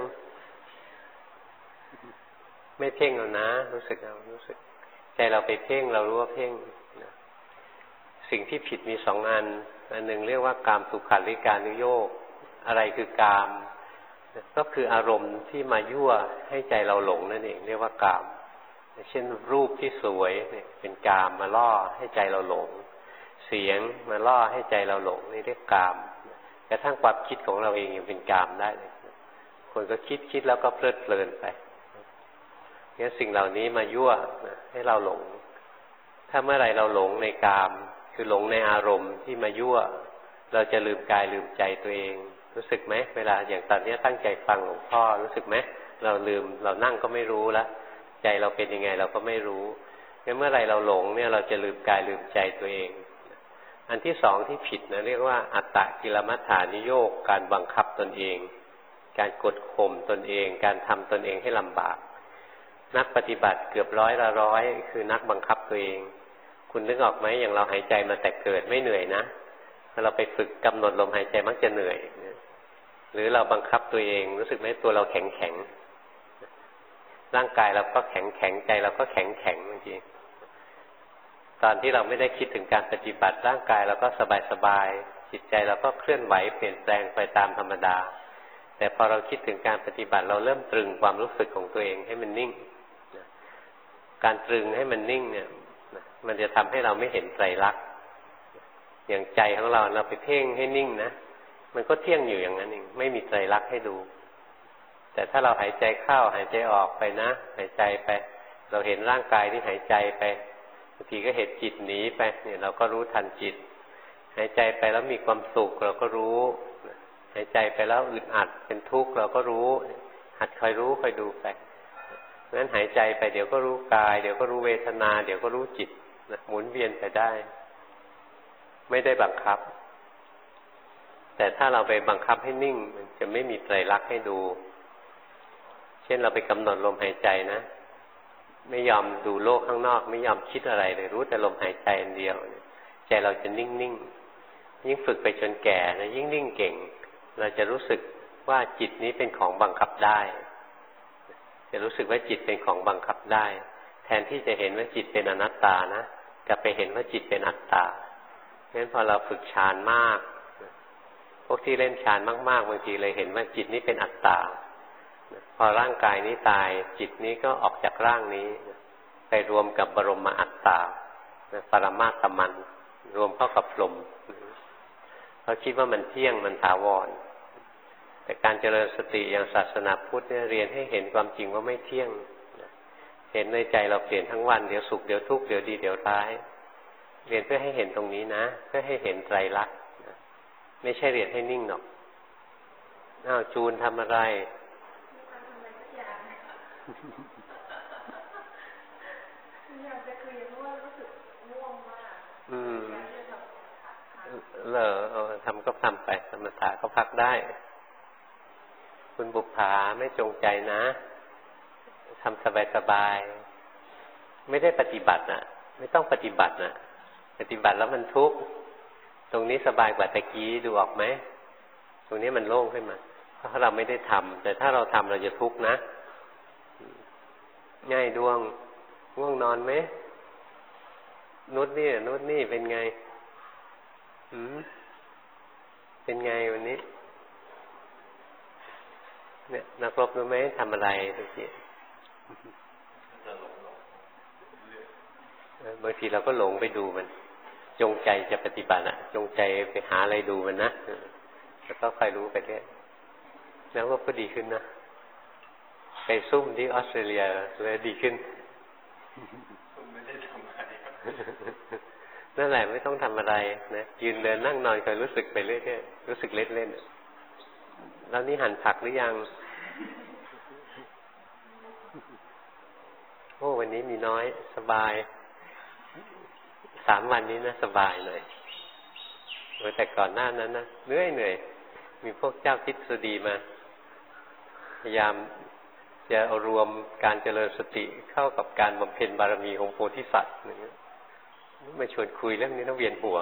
ไม่เพ่งแล้วนะรู้สึกใจเราไปเพ่งเรารู้ว่าเพ่งสิ่งที่ผิดมีสองอันหนึ่งเรียกว่ากามสุขัลลิกานุโยคอะไรคือกามก็คืออารมณ์ที่มายั่วให้ใจเราหลงนั่นเองเรียกว่ากามเช่นรูปที่สวยเป็นกามมาล่อให้ใจเราหลงเสียงมาล่อให้ใจเราหลงนี่เรียกกามกระทั่งความคิดของเราเองยังเป็นกามได้เลยคนก็คิดแล้วก็เพลิดเพลินไปงั้นสิ่งเหล่านี้มายั่วให้เราหลงถ้าเมื่อไหร่เราหลงในกามคือหลงในอารมณ์ที่มายั่วเราจะลืมกายลืมใจตัวเองรู้สึกไหมเวลาอย่างตอนนี้ตั้งใจฟังหลวงพ่อรู้สึกไหมเราลืมเรานั่งก็ไม่รู้ละใจเราเป็นยังไงเราก็ไม่รู้งั้นเมื่อไหร่เราหลงเนี่ยเราจะลืมกายลืมใจตัวเองอันที่สองที่ผิดนะเรียกว่าอัตตกิลมัฏฐานิโยคการบังคับตนเองการกดข่มตนเองการทำตนเองให้ลำบากนักปฏิบัติเกือบ100คือนักบังคับตัวเองคุณนึกออกไหมอย่างเราหายใจมาแต่เกิดไม่เหนื่อยนะถ้าเราไปฝึกกำหนดลมหายใจมักจะเหนื่อยหรือเราบังคับตัวเองรู้สึกไหมตัวเราแข็งร่างกายเราก็แข็งใจเราก็แข็งบางทีตอนที่เราไม่ได้คิดถึงการปฏิบัติร่างกายเราก็สบายจิตใจเราก็เคลื่อนไหวเปลี่ยนแปลงไปตามธรรมดาแต่พอเราคิดถึงการปฏิบัติเราเริ่มตรึงความรู้สึกของตัวเองให้มันนิ่งการตรึงให้มันนิ่งเนี่ยมันจะทำให้เราไม่เห็นไตรลักษณ์อย่างใจของเราไปเพ่งให้นิ่งนะมันก็เที่ยงอยู่อย่างนั้นเองไม่มีไตรลักษณ์ให้ดูแต่ถ้าเราหายใจเข้าหายใจออกไปนะหายใจไปเราเห็นร่างกายที่หายใจไปบางทีก็เห็นจิตหนีไปเนี่ยเราก็รู้ทันจิตหายใจไปแล้วมีความสุขเราก็รู้หายใจไปแล้วอึดอัดเป็นทุกข์เราก็รู้หัดคอยรู้คอยดูไปเพราะฉะนั้นหายใจไปเดี๋ยวก็รู้กายเดี๋ยวก็รู้เวทนาเดี๋ยวก็รู้จิตหมุนเวียนไปได้ไม่ได้บังคับแต่ถ้าเราไปบังคับให้นิ่งมันจะไม่มีไตรลักษณ์ให้ดูเช่นเราไปกำหนดลมหายใจนะไม่ยอมดูโลกข้างนอกไม่ยอมคิดอะไรเลยรู้แต่ลมหายใจอันเดียวใจเราจะนิ่งยิ่งฝึกไปจนแก่นะยิ่งนิ่งเก่งเราจะรู้สึกว่าจิตนี้เป็นของบังคับได้จะรู้สึกว่าจิตเป็นของบังคับได้แทนที่จะเห็นว่าจิตเป็นอนัตตานะกลับไปเห็นว่าจิตเป็นอัตตาเพราะฉะนั้นพอเราฝึกฌานมากพวกที่เล่นฌานมากๆบางทีเลยเห็นว่าจิตนี้เป็นอัตตาพอร่างกายนี้ตายจิตนี้ก็ออกจากร่างนี้ไปรวมกับบรมอัตตาปรมาตมันรวมเข้ากับลมเขาคิดว่ามันเที่ยงมันถาวรแต่การเจริญสติอย่างศาสนาพุทธเนี่ยเรียนให้เห็นความจริงว่าไม่เที่ยงเห็นในใจเราเปลี่ยนทั้งวันเดี๋ยวสุขเดี๋ยวทุกข์เดี๋ยวดีเดี๋ยวร้ายเรียนเพื่อให้เห็นตรงนี้นะเพื่อให้เห็นไตรลักษณ์ไม่ใช่เรียนให้นิ่งหรอกอ้าวจูนทำอะไรอยากจะคุยเพราะว่ารู้สึกง่วงมากเหรอทำก็ทำไปสมถะก็พักได้คุณบุปผาไม่จงใจนะทำสบายๆไม่ได้ปฏิบัตินะไม่ต้องปฏิบัตินะปฏิบัติแล้วมันทุกข์ตรงนี้สบายกว่าตะกี้ดูออกไหมตรงนี้มันโล่งขึ้นมาเพราะเราไม่ได้ทำแต่ถ้าเราทำเราจะทุกข์นะง่ายดวงง่วงนอนไหมนุชนี่เป็นไงเป็นไงวันนี้เนี่ยนักรบรู้ไหมทำอะไรตะกี้บางทีเราก็หลงไปดูมันจงใจจะปฏิบัติอ่ะจงใจไปหาอะไรดูมันนะแล้วก็ค่อยรู้ไปเรื่อยแล้วก็ดีขึ้นนะไปซุ่มที่ออสเตรเลียเลยดีขึ้นไม่ได้ทำอะไรนั่นแหละไม่ต้องทำอะไรนะยืนเดินนั่งนอนคอยรู้สึกไปเรื่อยๆรู้สึกเล่นๆแล้วนี่หั่นผักหรือยังโอ้วันนี้มีน้อยสบาย3 วันนี้นะสบายหน่อยแต่ก่อนหน้านั้นนะเหนื่อยมีพวกเจ้าทฤษฎีมาพยายามจะเอารวมการเจริญสติเข้ากับการบำเพ็ญบารมีของโพธิสัตว์อย่างเงี้ยมาชวนคุยเรื่องนี้ต้องเวียนหัว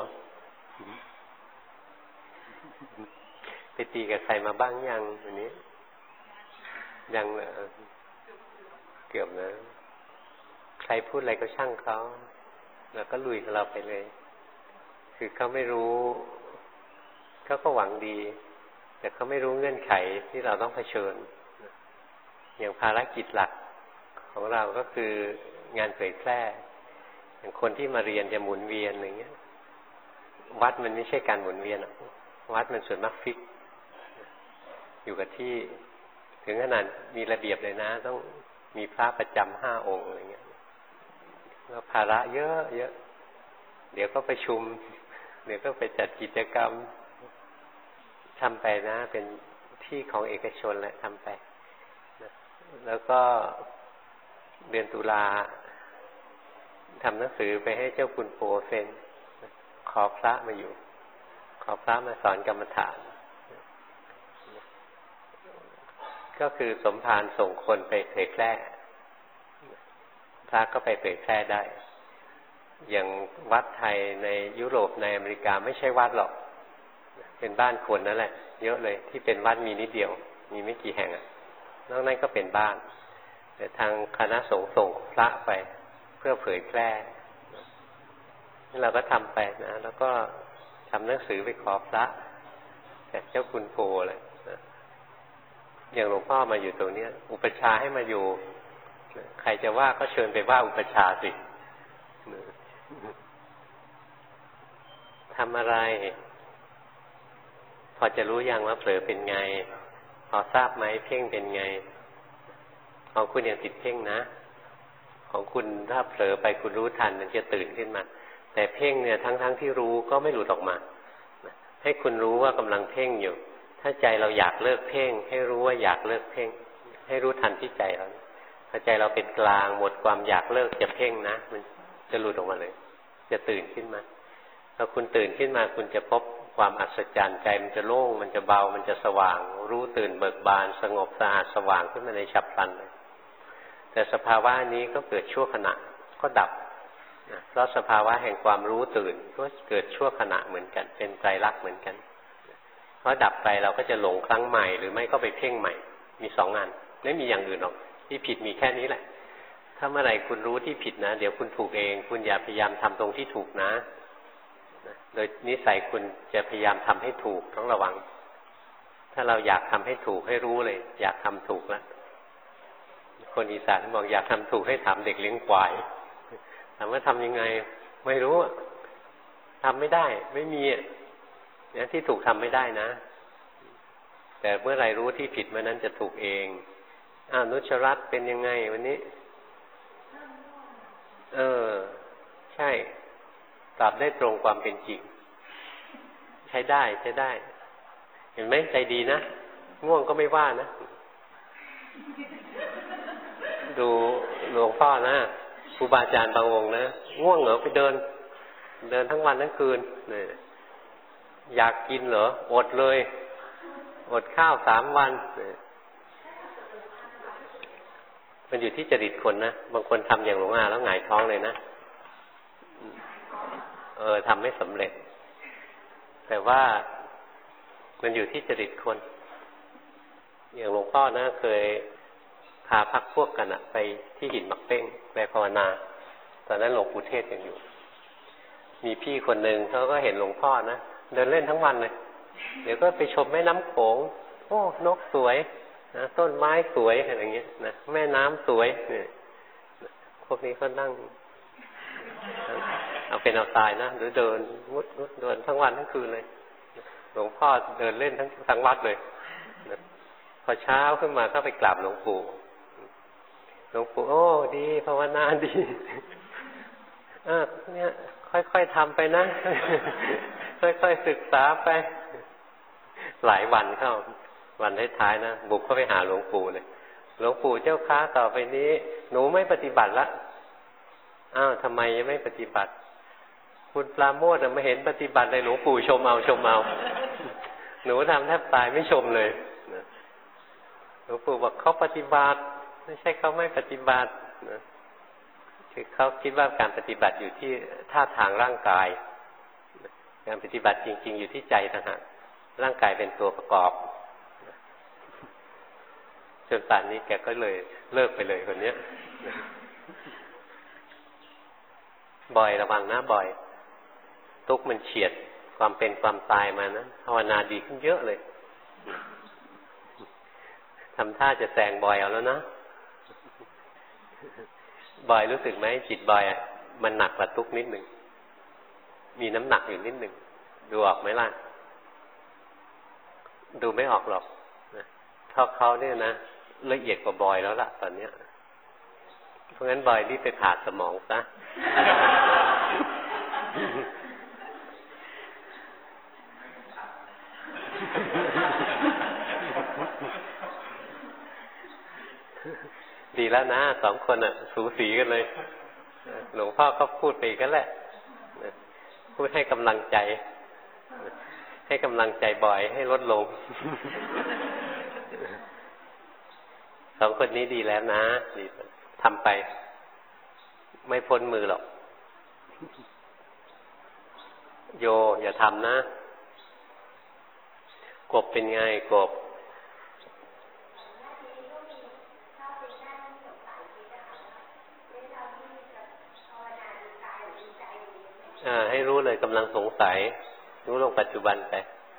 ไปตีกับใครมาบ้างยังวันนี้ยังเหรอเกือบนะใครพูดอะไรก็ช่างเขาแล้วก็ลุยกับเราไปเลยคือเขาไม่รู้เขาก็หวังดีแต่เขาไม่รู้เงื่อนไขที่เราต้องเผชิญอย่างภารกิจหลักของเราก็คืองานเผยแพร่อย่างคนที่มาเรียนจะหมุนเวียนอย่างเงี้ยวัดมันไม่ใช่การหมุนเวียนวัดมันส่วนมากฟิกอยู่กับที่ถึงขนาดมีระเบียบเลยนะต้องมีพระประจำ5 องค์อะไรเงี้ยแล้วภาระเยอะเดี๋ยวก็ประชุมเดี๋ยวก็ไปจัดกิจกรรมทำไปนะเป็นที่ของเอกชนแหละทำไปแล้วก็เดือนตุลาทำหนังสือไปให้เจ้าคุณโปเซ็นขอพระมาอยู่ขอพระมาสอนกรรมฐานก็คือสมภารส่งคนไปเผยแพร่พระก็ไปเผยแพร่ได้อย่างวัดไทยในยุโรปในอเมริกาไม่ใช่วัดหรอกเป็นบ้านคนนั่นแหละเยอะเลยที่เป็นวัดมีนิดเดียวมีไม่กี่แห่งนอกนั้นก็เป็นบ้านแต่ทางคณะสงฆ์ส่งพระไปเพื่อเผยแพร่นี่เราก็ทำไปนะแล้วก็ทำหนังสือไปขอพระจากเจ้าคุณโพเลยนะอย่างหลวงพ่อมาอยู่ตรงนี้อุปชาให้มาอยู่ใครจะว่าก็เชิญไปว่าอุปชาสิทำอะไรพอจะรู้ยังว่าเผลอเป็นไงพอทราบไหมเพ่งเป็นไงของคุณยังติดเพ่งนะของคุณถ้าเผลอไปคุณรู้ทันมันจะตื่นขึ้นมาแต่เพ่งเนี่ยทั้งที่รู้ก็ไม่หลุดออกมาให้คุณรู้ว่ากำลังเพ่งอยู่ถ้าใจเราอยากเลิกเพ่งให้รู้ว่าอยากเลิกเพ่งให้รู้ทันที่ใจเราพอใจเราเป็นกลางหมดความอยากเลิกจะเพ่งนะมันจะหลุดออกมาเลยจะตื่นขึ้นมาพอคุณตื่นขึ้นมาคุณจะพบความอัศจรรย์ใจมันจะโล่งมันจะเบามันจะสว่างรู้ตื่นเบิกบานสงบสะอาดสว่างขึ้นมาในฉับพลันเลยแต่สภาวะนี้ก็เกิดชั่วขณะก็ดับนะเพราะสภาวะแห่งความรู้ตื่นก็เกิดชั่วขณะเหมือนกันเป็นไตรลักษณ์เหมือนกันเพราะดับไปเราก็จะหลงครั้งใหม่หรือไม่ก็ไปเพ่งใหม่มีสองงานไม่มีอย่างอื่นหรอกที่ผิดมีแค่นี้แหละถ้าเมื่อไหร่คุณรู้ที่ผิดนะเดี๋ยวคุณถูกเองคุณอย่าพยายามทำตรงที่ถูกนะโดยนิสัยคุณจะพยายามทำให้ถูกต้องระวังถ้าเราอยากทำให้ถูกให้รู้เลยอยากทำถูกแล้วคนอีสานบอกอยากทำถูกให้ถามเด็กเลี้ยงควายถามว่าทำยังไงไม่รู้ทำไม่ได้ไม่มีเนี่ยที่ถูกทำไม่ได้นะแต่เมื่อไรรู้ที่ผิดเมื่อนั้นจะถูกเองนุชรัตน์เป็นยังไงวันนี้ใช่ตอบได้ตรงความเป็นจริงใช้ได้ใช้ได้เห็นไหมใจดีนะง่วงก็ไม่ว่านะดูหลวงพ่อนะครูบาอาจารย์บางองค์นะง่วงเหรอไปเดินทั้งวันทั้งคืนเนี่ยอยากกินเหรออดเลยอดข้าว3 วันมันอยู่ที่จริตคนนะบางคนทำอย่างหลวงอาแล้วหงายท้องเลยนะทำไม่สำเร็จแต่ว่ามันอยู่ที่จริตคนอย่างหลวงพ่อนะเคยพาพักพวกกันไปที่หินมักเป้งไปภาวนาตอนนั้นหลวงปู่เทศยังอยู่มีพี่คนหนึ่งเขาก็เห็นหลวงพ่อนะเดินเล่นทั้งวันเลยเดี๋ยวก็ไปชมแม่น้ำโขงโอ้นกสวยนะต้นไม้สวยอะไรอย่างเงี้ยนะแม่น้ำสวยเนี่ยพวกนี้ก็นั่งเอาเป็นเอาตายนะหรือเดินมุดเดินทั้งวันทั้งคืนเลยหลวงพ่อเดินเล่นทั้งวัดเลยพอเช้าขึ้นมาก็ไปกราบหลวงปู่โอ้ดีภาวนาดีเนี่ยค่อยๆทำไปนะค่อยๆศึกษาไปหลายวันเข้าวันท้ายๆนะบุกเข้าไปหาหลวงปู่เลยหลวงปู่เจ้าค้าต่อไปนี้หนูไม่ปฏิบัติละทำไมยังไม่ปฏิบัติคุณปราโมทย์ไม่เห็นปฏิบัติเลยหลวงปู่ชมเอาหนูทำแทบตายไม่ชมเลยหลวงปู่บอกเขาปฏิบัติไม่ใช่เขาไม่ปฏิบัติคือเขาคิดว่าการปฏิบัติอยู่ที่ท่าทางร่างกายการปฏิบัติจริงๆอยู่ที่ใจต่างหากร่างกายเป็นตัวประกอบจนป่านนี้แกก็เลยเลิกไปเลยคนเนี้ยบ่อยระวังนะบ่อยทุกมันเฉียดความเป็นความตายมานะภาวนาดีขึ้นเยอะเลยทำท่าจะแซงบ่อยเอาแล้วนะบ่อยรู้สึกไหมจิตบ่อยมันหนักกว่าทุกนิดหนึ่งมีน้ำหนักอยู่นิดหนึ่งดูออกไหมล่ะดูไม่ออกหรอกเพราะเขาเนี่ยนะละเอียดกว่าบ่อยแล้วล่ะตอนเนี้ยเพราะงั้นบ่อยรีบไปผ่าสมองซะดีแล้วนะ2 คนสูสีกันเลยหลวงพ่อก็พูดไปกันแหละพูดให้กำลังใจบ่อยให้ลดลง 2 คนนี้ดีแล้วนะดีทำไปไม่พ้นมือหรอกโยอย่าทำนะกบเป็นไงกบให้รู้เลยกำลังสงสัยรู้ลงปัจจุบันไป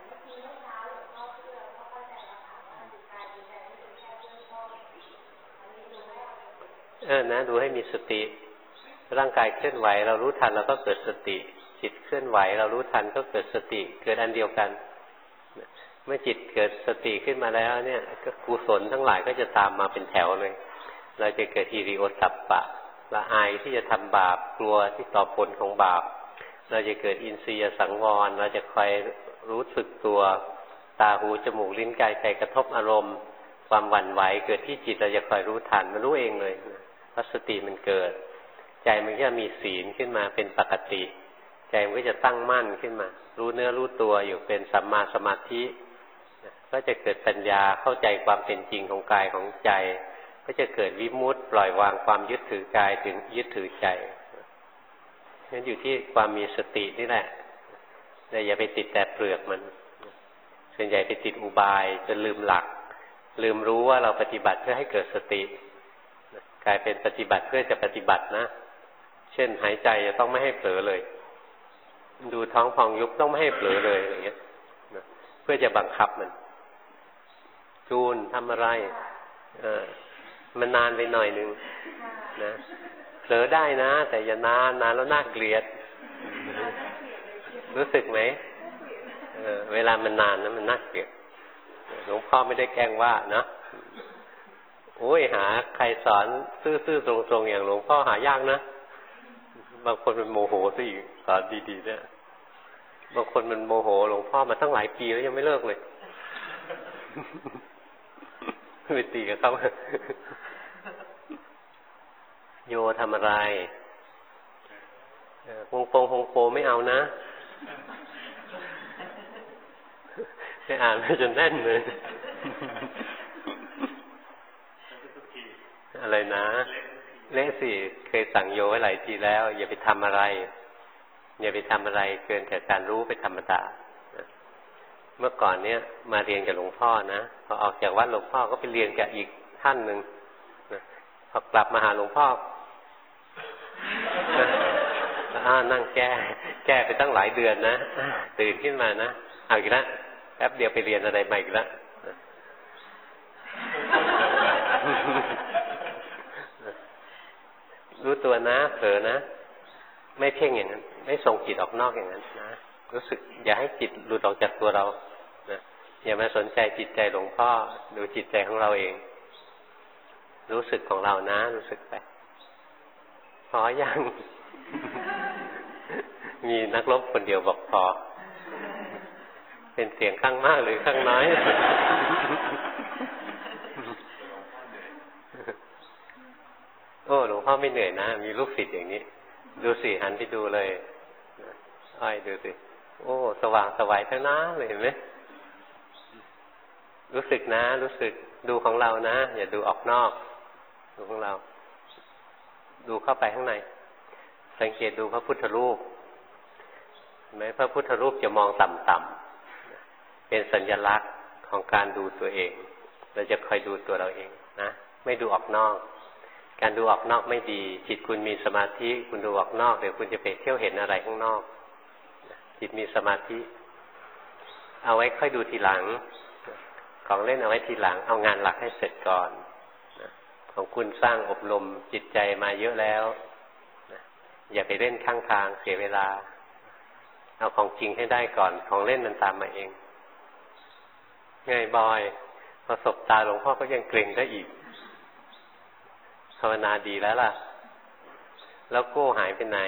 นะดูให้มีสติร่างกายเคลื่อนไหวเรารู้ทันเราก็เกิดสติจิตเคลื่อนไหวเรารู้ทันก็เกิดสติเกิดอันเดียวกันเมื่อจิตเกิดสติขึ้นมาแล้วเนี่ยก็กุศลทั้งหลายก็จะตามมาเป็นแถวเลยเราจะเกิดฮิริโอตตัปปะละอายที่จะทำบาปกลัวที่ต่อผลของบาปเราจะเกิดอินทรียสังวรเราจะคอยรู้สึกตัวตาหูจมูกลิ้นกายใจกระทบอารมณ์ความหวั่นไหวเกิดที่จิตเราจะคอยรู้ทันมันรู้เองเลยเพราะสติมันเกิดใจมันก็มีศีลขึ้นมาเป็นปกติใจมันก็จะตั้งมั่นขึ้นมารู้เนื้อรู้ตัวอยู่เป็นสัมมาสมาธิก็จะเกิดปัญญาเข้าใจความเป็นจริงของกายของใจก็จะเกิดวิมุตติปล่อยวางความยึดถือกายถึงยึดถือใจนั่นอยู่ที่ความมีสตินี่แหละแต่อย่าไปติดแต่เปลือกมันส่วนใหญ่ไปติดอุบายจนลืมหลักลืมรู้ว่าเราปฏิบัติเพื่อให้เกิดสติกลายเป็นปฏิบัติเพื่อจะปฏิบัตินะเช่นหายใจจะต้องไม่ให้เผลอเลยดูท้องพองยุบต้องไม่ให้เผลอเลยอย่างเงี้ยเพื่อจะบังคับมันจูนทำอะไรมันนานไปหน่อยนึงนะเผลอได้นะแต่อย่านานแล้วน่าเกลียดรู้สึกไหมเวลามันนานนะมันน่าเกลียดหลวงพ่อไม่ได้แกล้งว่านะโอ้ยหาใครสอนซื่อๆตรงๆอย่างหลวงพ่อหายากนะบางคนมันโมโหซะอีกสอนดีๆเนี่ยบางคนมันโมโหหลวงพ่อมาตั้งหลายปีแล้วยังไม่เลิกเลยไปตีกับเขาโยทำอะไรฮงโปไม่เอานะได้อ่านไปจนแน่นเลยอะไรนะเละสิเคยสั่งโยไว้หลายทีแล้วอย่าไปทำอะไรอย่าไปทำอะไรเกินแต่การรู้ไปธรรมดาเมื่อก่อนเนี้ยมาเรียนกับหลวงพ่อนะพอออกจากวัดหลวงพ่อก็ไปเรียนกับอีกท่านหนึ่งพอกลับมาหาหลวงพ่อนั่งแก้ไปตั้งหลายเดือนนะตื่นขึ้นมานะเอาอีกแล้วแป๊บเดียวไปเรียนอะไรใหม่อีกแล้วรู้ตัวนะเผลอนะไม่เพ่งอย่างนั้นไม่ส่งจิตออกนอกอย่างนั้นนะรู้สึกอย่าให้จิตหลุดออกจากตัวเรานะอย่ามาสนใจจิตใจหลวงพ่อดูจิตใจของเราเองรู้สึกของเรานะรู้สึกไปพอยัง มีนักรบคนเดียวบอกพอเป็นเสียงข้างมากหรือข้างน้อย โอ้หลวงพ่อไม่เหนื่อยนะมีลูกศิษย์อย่างนี้ดูสิหันไปดูเลยอ้อยดูสิโอ้สว่างสวัยทั้งนั้นเลยเห็นไหมรู้สึกนะรู้สึกดูของเรานะอย่าดูออกนอกดูของเราดูเข้าไปข้างในสังเกตดูพระพุทธรูปเห็นไหมพระพุทธรูปจะมองต่ำๆเป็นสัญลักษณ์ของการดูตัวเองเราจะคอยดูตัวเราเองนะไม่ดูออกนอกการดูออกนอกไม่ดีจิตคุณมีสมาธิคุณดูออกนอกเดี๋ยวคุณจะไปเที่ยวเห็นอะไรข้างนอกจิตมีสมาธิเอาไว้ค่อยดูทีหลังของเล่นเอาไว้ทีหลังเอางานหลักให้เสร็จก่อนของคุณสร้างอบรมจิตใจมาเยอะแล้วอย่าไปเล่นข้างทางเสียเวลาเอาของจริงให้ได้ก่อนของเล่นมันตามมาเองไงบอยพอสบตาหลวงพ่อก็ยังเกรงได้อีกภาวนาดีแล้วล่ะแล้วโก้หายไปไหน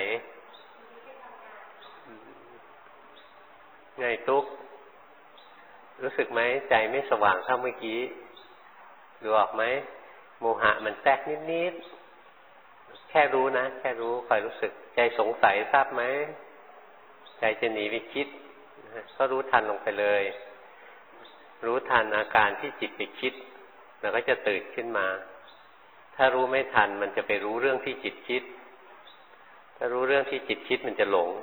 ไงตุ๊กรู้สึกไหมใจไม่สว่างเท่าเมื่อกี้ดูออกไหมโมหะมันแทรกนิดๆแค่รู้นะแค่รู้คอยรู้สึกใจสงสัยทราบไหมใจจะหนีไปคิดก็รู้ทันลงไปเลยรู้ทันอาการที่จิตไปคิดแล้วก็จะตื่นขึ้นมาถ้ารู้ไม่ทันมันจะไปรู้เรื่องที่จิตคิดถ้ารู้เรื่องที่จิตคิดมันจะหลง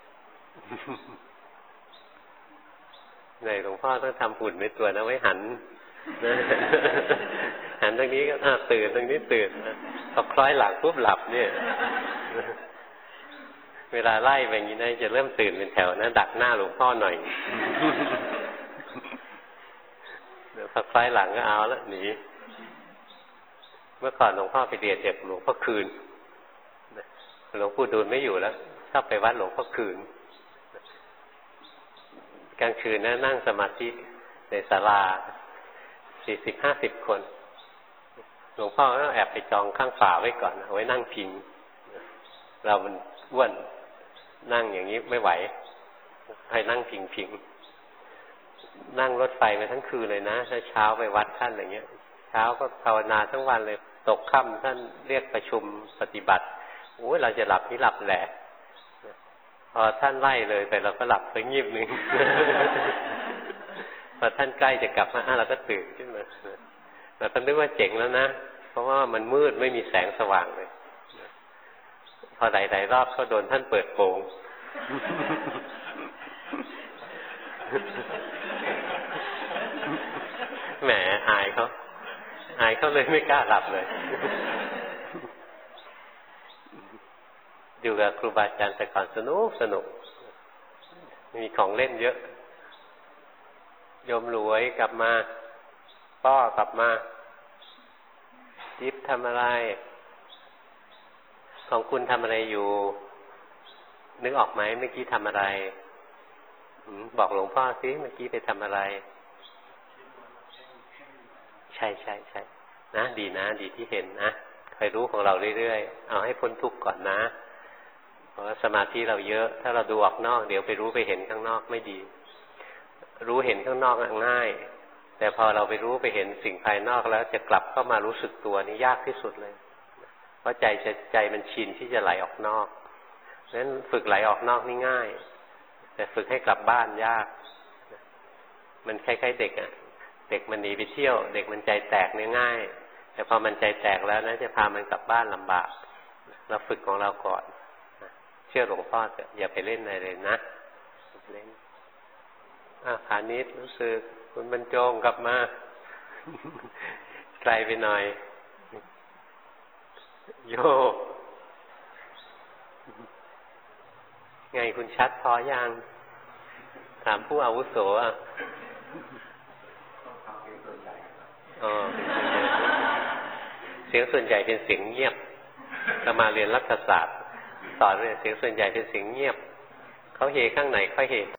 ไหนหลวงพ่อต้องทำหุ่นไว้ตัวนะไว้หันนะหันตรงนี้ก็ตื่นตรงนี้ตื่นพอคล้อยหลังปุ๊บหลับเนี่ยเวลาไล่ไปอย่างนี้นะจะเริ่มตื่นเป็นแถวนะดักหน้าหลวงพ่อหน่อยพอคล้อยหลังก็เอาละหนีเมื่อก่อนหลวงพ่อไปเรียนเด็กหลวงพ่อคืนหลวงปู่ดูลไม่อยู่แล้วชอบไปวัดหลวงพ่อคืนกลางคืนนะนั่งสมาธิในศาลา40-50 คนหลวงพ่อก็แอบไปจองข้างฝาไว้ก่อนเอาไว้นั่งพิงเรามันอ้วนนั่งอย่างนี้ไม่ไหวให้นั่งพิงนั่งรถไฟมาทั้งคืนเลยนะถ้าเช้าไปวัดท่านอะไรเงี้ยเช้าก็ภาวนาทั้งวันเลยตกค่ำท่านเรียกประชุมปฏิบัติโอ้ยเราจะหลับนี่หลับแหละพอท่านไล่เลยไปเราก็หลับไปงีบหนึ่ง พอท่านใกล้จะกลับมาเราก็ตื่นขึ้นมาเราก็นึกว่าเจ๋งแล้วนะเพราะว่ามันมืดไม่มีแสงสว่างเลยพอหลายๆรอบก็โดนท่านเปิดโปง แหมอายเขาเลยไม่กล้าหลับเลย อยู่กับครูบาอาจารย์แต่ก่อนสนุกมีของเล่นเยอะโยมรวยกลับมาป้อกลับมาจิ๊บทำอะไรของคุณทำอะไรอยู่นึกออกไหมเมื่อกี้ทำอะไรบอกหลวงพ่อสิเมื่อกี้ไปทำอะไรใช่นะดีที่เห็นนะคอยรู้ของเราเรื่อยๆเอาให้พ้นทุกข์ก่อนนะเพราะสมาธิเราเยอะถ้าเราดูออกนอกเดี๋ยวไปรู้ไปเห็นข้างนอกไม่ดีรู้เห็นข้างนอกง่ายแต่พอเราไปรู้ไปเห็นสิ่งภายนอกแล้วจะกลับเข้ามารู้สึกตัวนี่ยากที่สุดเลยเพราะใจมันชินที่จะไหลออกนอกฉะนั้นฝึกไหลออกนอกนี่ง่ายแต่ฝึกให้กลับบ้านยากมันคล้ายๆเด็กเด็กมันหนีไปเที่ยวเด็กมันใจแตกเนี่ยง่ายแต่พอมันใจแตกแล้วนะจะพามันกลับบ้านลำบากเราฝึกของเราก่อนเชื่อหลวงพ่อเถอะอย่าไปเล่นอะไรเลยนะเล่นขานิดรู้สึกคุณบรรจงกลับมา ไกลไปหน่อยโยไงคุณชัดพอยังถามผู้อาวุโสเสียงส่วนใหญ่เป็นเสียงเงียบเรามาเรียนรัฐศาสตร์สอนเสียงส่วนใหญ่เป็นเสียงเงียบเขาเฮข้างไหนค่อยเฮ